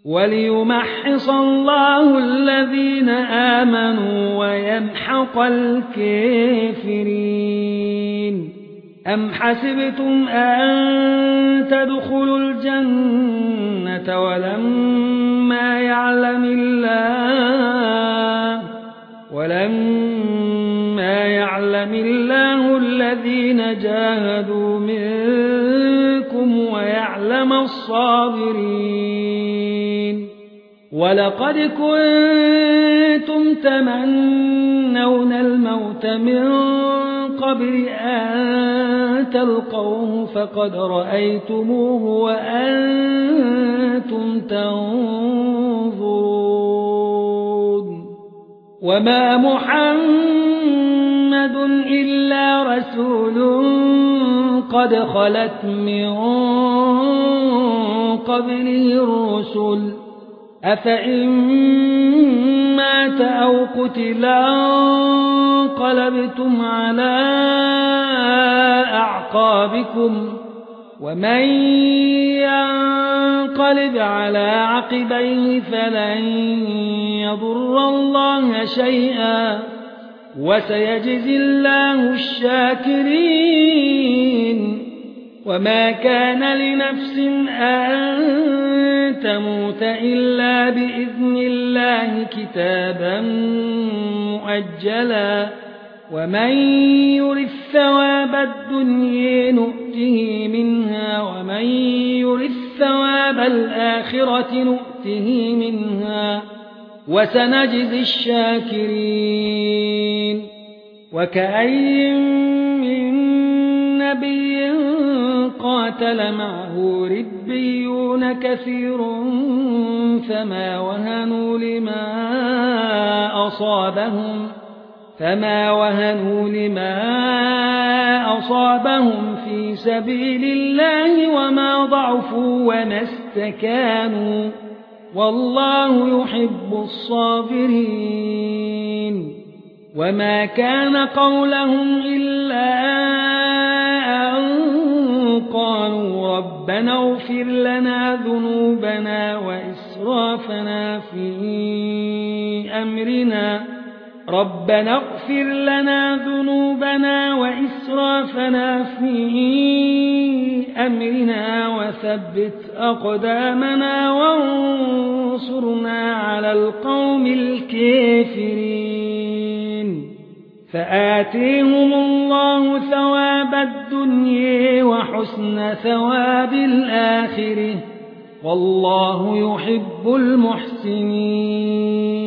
وليمحص الله الذين آمنوا ويمحق الكافرين. أم حسبتم أن تدخلوا الجنة ولما يعلم الله الذين جاهدوا منكم ويعلم الصابرين. ولقد كنتم تمنون الموت من قبل أن تلقوه فقد رأيتموه وأنتم تنظرون. وما محمد إلا رسول قد خلت من قبله الرسل أفإن مات أو قتل انقلبتم على أعقابكم ومن ينقلب على عقبيه فلن يضر الله شيئا وسيجزي الله الشاكرين. وما كان لنفس أن تموت إلا بإذن الله كتابا مؤجلا ومن يرد ثواب الدنيا نؤته منها ومن يرد ثواب الآخرة نؤته منها وسنجزي الشاكرين. وكأي من نبي قاتل معه ربيون كثير فما وهنوا لما أصابهم في سبيل الله وما ضعفوا وما استكانوا والله يحب الصابرين. وما كان قولهم إلا أن قالوا ربنا اغفر لنا ذنوبنا وإسرافنا في أمرنا وثبت أقدامنا وانصرنا على القوم الكافرين. فآتيهم الله ثواب الدنيا وحسن ثواب الآخرة والله يحب المحسنين.